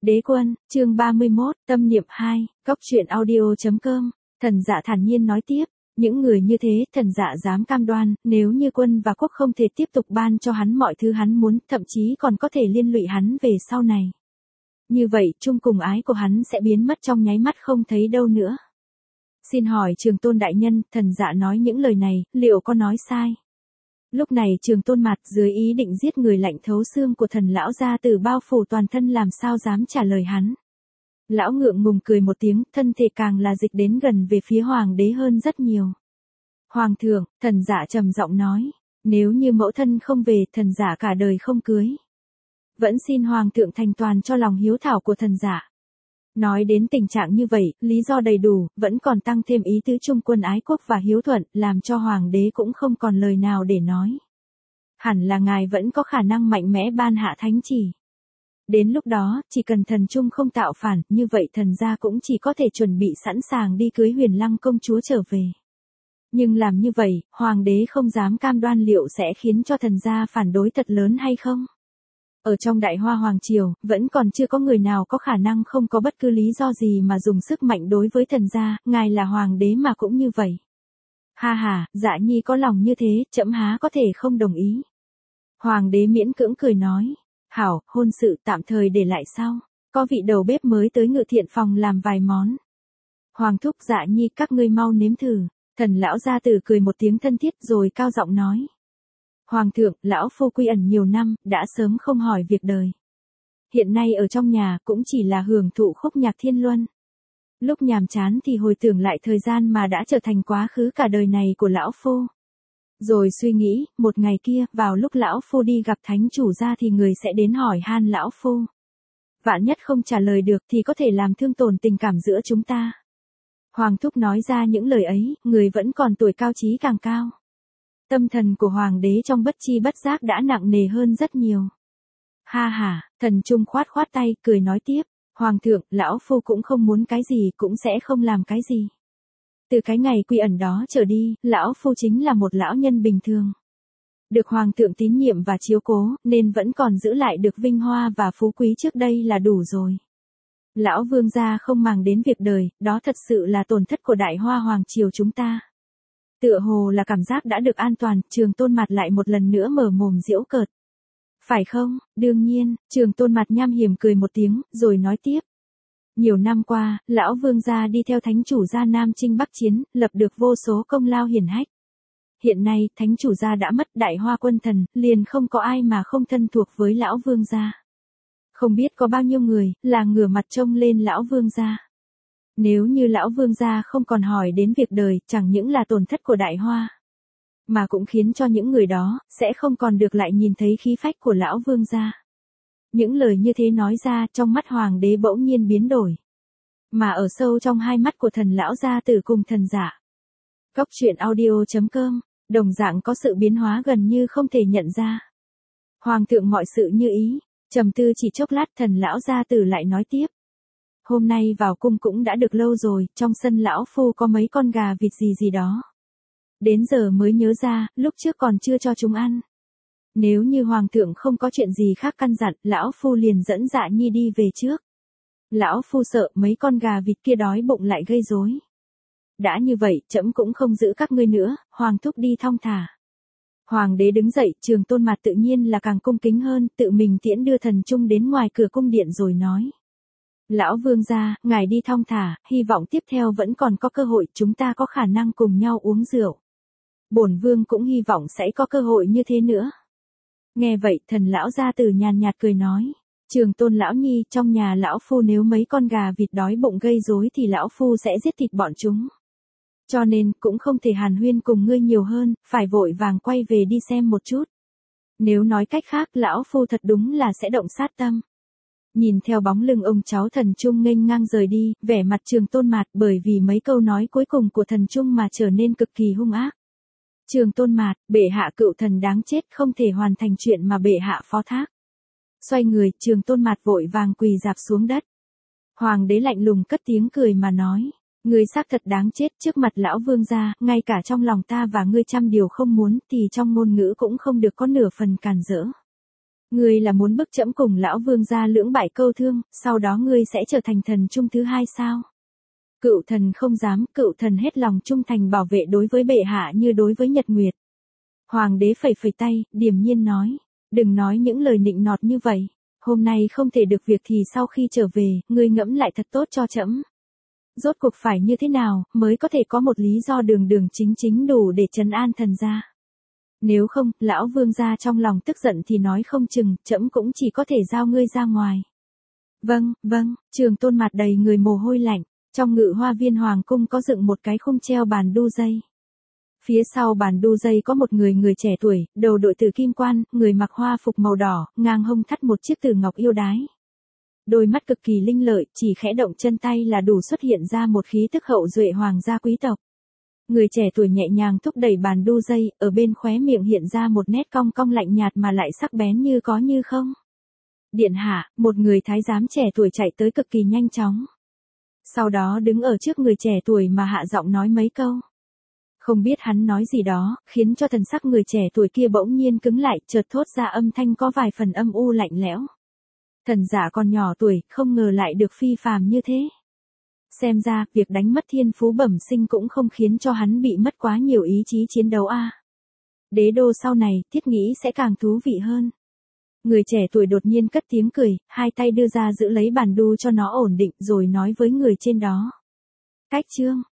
Đế quân, chương 31, tâm niệm 2, cốc truyện audio.com, thần dạ thản nhiên nói tiếp, những người như thế, thần dạ dám cam đoan, nếu như quân và quốc không thể tiếp tục ban cho hắn mọi thứ hắn muốn, thậm chí còn có thể liên lụy hắn về sau này. Như vậy, chung cùng ái của hắn sẽ biến mất trong nháy mắt không thấy đâu nữa. Xin hỏi Trường Tôn đại nhân, thần dạ nói những lời này, liệu có nói sai? Lúc này Trường Tôn mặt dưới ý định giết người lạnh thấu xương của thần lão gia tử bao phủ toàn thân làm sao dám trả lời hắn. Lão ngượng ngùng cười một tiếng, thân thể càng là dịch đến gần về phía hoàng đế hơn rất nhiều. Hoàng thượng, thần dạ trầm giọng nói, nếu như mẫu thân không về, thần dạ cả đời không cưới. Vẫn xin hoàng thượng thành toàn cho lòng hiếu thảo của thần dạ. Nói đến tình trạng như vậy, lý do đầy đủ, vẫn còn tăng thêm ý tứ trung quân ái quốc và hiếu thuận, làm cho hoàng đế cũng không còn lời nào để nói. Hẳn là ngài vẫn có khả năng mạnh mẽ ban hạ thánh chỉ. Đến lúc đó, chỉ cần thần trung không tạo phản, như vậy thần gia cũng chỉ có thể chuẩn bị sẵn sàng đi cưới Huyền Lăng công chúa trở về. Nhưng làm như vậy, hoàng đế không dám cam đoan liệu sẽ khiến cho thần gia phản đối thật lớn hay không. Ở trong Đại Hoa Hoàng Triều, vẫn còn chưa có người nào có khả năng không có bất cứ lý do gì mà dùng sức mạnh đối với thần gia, ngài là hoàng đế mà cũng như vậy. Ha ha, Dạ Nhi có lòng như thế, trẫm há có thể không đồng ý. Hoàng đế miễn cưỡng cười nói, hảo, hôn sự tạm thời để lại sau, có vị đầu bếp mới tới Ngự Thiện phòng làm vài món. Hoàng thúc Dạ Nhi các ngươi mau nếm thử, thần lão gia tử cười một tiếng thân thiết rồi cao giọng nói. Hoàng thượng, lão phu quy ẩn nhiều năm, đã sớm không hỏi việc đời. Hiện nay ở trong nhà cũng chỉ là hưởng thụ khúc nhạc thiên luân. Lúc nhàm chán thì hồi tưởng lại thời gian mà đã trở thành quá khứ cả đời này của lão phu. Rồi suy nghĩ, một ngày kia, vào lúc lão phu đi gặp thánh chủ gia thì người sẽ đến hỏi han lão phu. Vạn nhất không trả lời được thì có thể làm thương tổn tình cảm giữa chúng ta. Hoàng thúc nói ra những lời ấy, người vẫn còn tuổi cao trí càng cao. Tâm thần của hoàng đế trong bất chi bất giác đã nặng nề hơn rất nhiều. Ha ha, thần trung khoát khoát tay, cười nói tiếp, hoàng thượng, lão phu cũng không muốn cái gì, cũng sẽ không làm cái gì. Từ cái ngày quy ẩn đó trở đi, lão phu chính là một lão nhân bình thường. Được hoàng thượng tín nhiệm và chiếu cố, nên vẫn còn giữ lại được vinh hoa và phú quý trước đây là đủ rồi. Lão vương gia không màng đến việc đời, đó thật sự là tổn thất của Đại Hoa Hoàng Triều chúng ta. Tựa hồ là cảm giác đã được an toàn, Trường Tôn mặt lại một lần nữa mở mồm giễu cợt. Phải không? Đương nhiên, Trường Tôn mặt nham hiểm cười một tiếng, rồi nói tiếp. Nhiều năm qua, lão vương gia đi theo thánh chủ gia Nam Chinh Bắc Chiến, lập được vô số công lao hiển hách. Hiện nay, thánh chủ gia đã mất, Đại Hoa quân thần, liền không có ai mà không thân thuộc với lão vương gia. Không biết có bao nhiêu người, là ngửa mặt trông lên lão vương gia. Nếu như lão vương gia không còn hỏi đến việc đời, chẳng những là tổn thất của Đại Hoa, mà cũng khiến cho những người đó, sẽ không còn được lại nhìn thấy khí phách của lão vương gia. Những lời như thế nói ra, trong mắt hoàng đế bỗng nhiên biến đổi. Mà ở sâu trong hai mắt của thần lão gia tử cùng thần giả. Cốc truyện audio.com, đồng dạng có sự biến hóa gần như không thể nhận ra. Hoàng thượng mọi sự như ý, trầm tư chỉ chốc lát thần lão gia tử lại nói tiếp. Hôm nay vào cung cũng đã được lâu rồi, trong sân lão phu có mấy con gà vịt gì đó. Đến giờ mới nhớ ra, lúc trước còn chưa cho chúng ăn. Nếu như hoàng thượng không có chuyện gì khác căn dặn, lão phu liền dẫn Dạ Nhi đi về trước. Lão phu sợ mấy con gà vịt kia đói bụng lại gây rối. Đã như vậy, trẫm cũng không giữ các ngươi nữa, hoàng thúc đi thong thả. Hoàng đế đứng dậy, Trường Tôn mặt tự nhiên là càng cung kính hơn, tự mình tiễn đưa thần trung đến ngoài cửa cung điện rồi nói. Lão vương gia, ngài đi thong thả, hy vọng tiếp theo vẫn còn có cơ hội chúng ta có khả năng cùng nhau uống rượu. Bổn vương cũng hy vọng sẽ có cơ hội như thế nữa. Nghe vậy, thần lão gia tử nhàn nhạt cười nói. Trường Tôn lão nhi, trong nhà lão phu nếu mấy con gà vịt đói bụng gây rối thì lão phu sẽ giết thịt bọn chúng. Cho nên, cũng không thể hàn huyên cùng ngươi nhiều hơn, phải vội vàng quay về đi xem một chút. Nếu nói cách khác, lão phu thật đúng là sẽ động sát tâm. Nhìn theo bóng lưng ông cháu thần trung nghênh ngang rời đi, vẻ mặt Trường Tôn mạt bởi vì mấy câu nói cuối cùng của thần trung mà trở nên cực kỳ hung ác. Trường Tôn mạt, bệ hạ cựu thần đáng chết không thể hoàn thành chuyện mà bệ hạ phó thác. Xoay người, Trường Tôn mạt vội vàng quỳ rạp xuống đất. Hoàng đế lạnh lùng cất tiếng cười mà nói. Ngươi xác thật đáng chết trước mặt lão vương gia, ngay cả trong lòng ta và ngươi trăm điều không muốn thì trong ngôn ngữ cũng không được có nửa phần cản rỡ. Ngươi là muốn bức trẫm cùng lão vương gia lưỡng bại câu thương, sau đó ngươi sẽ trở thành thần trung thứ hai sao? Cựu thần không dám, cựu thần hết lòng trung thành bảo vệ đối với bệ hạ như đối với nhật nguyệt. Hoàng đế phẩy phẩy tay, điềm nhiên nói, đừng nói những lời nịnh nọt như vậy, hôm nay không thể được việc thì sau khi trở về, ngươi ngẫm lại thật tốt cho trẫm. Rốt cuộc phải như thế nào, mới có thể có một lý do đường đường chính chính đủ để trấn an thần gia. Nếu không, lão vương gia trong lòng tức giận thì nói không chừng, trẫm cũng chỉ có thể giao ngươi ra ngoài. Vâng, Trường Tôn mặt đầy người mồ hôi lạnh, trong ngự hoa viên hoàng cung có dựng một cái khung treo bàn đu dây. Phía sau bàn đu dây có một người trẻ tuổi, đầu đội tử kim quan, người mặc hoa phục màu đỏ, ngang hông thắt một chiếc từ ngọc yêu đái. Đôi mắt cực kỳ linh lợi, chỉ khẽ động chân tay là đủ xuất hiện ra một khí tức hậu duệ hoàng gia quý tộc. Người trẻ tuổi nhẹ nhàng thúc đẩy bàn đu dây, ở bên khóe miệng hiện ra một nét cong cong lạnh nhạt mà lại sắc bén như có như không. Điện hạ, một người thái giám trẻ tuổi chạy tới cực kỳ nhanh chóng. Sau đó đứng ở trước người trẻ tuổi mà hạ giọng nói mấy câu. Không biết hắn nói gì đó, khiến cho thần sắc người trẻ tuổi kia bỗng nhiên cứng lại, chợt thốt ra âm thanh có vài phần âm u lạnh lẽo. Thần giả còn nhỏ tuổi, không ngờ lại được phi phàm như thế. Xem ra, việc đánh mất thiên phú bẩm sinh cũng không khiến cho hắn bị mất quá nhiều ý chí chiến đấu a. Đế đô sau này, thiết nghĩ sẽ càng thú vị hơn. Người trẻ tuổi đột nhiên cất tiếng cười, hai tay đưa ra giữ lấy bàn đu cho nó ổn định rồi nói với người trên đó. Cách chương.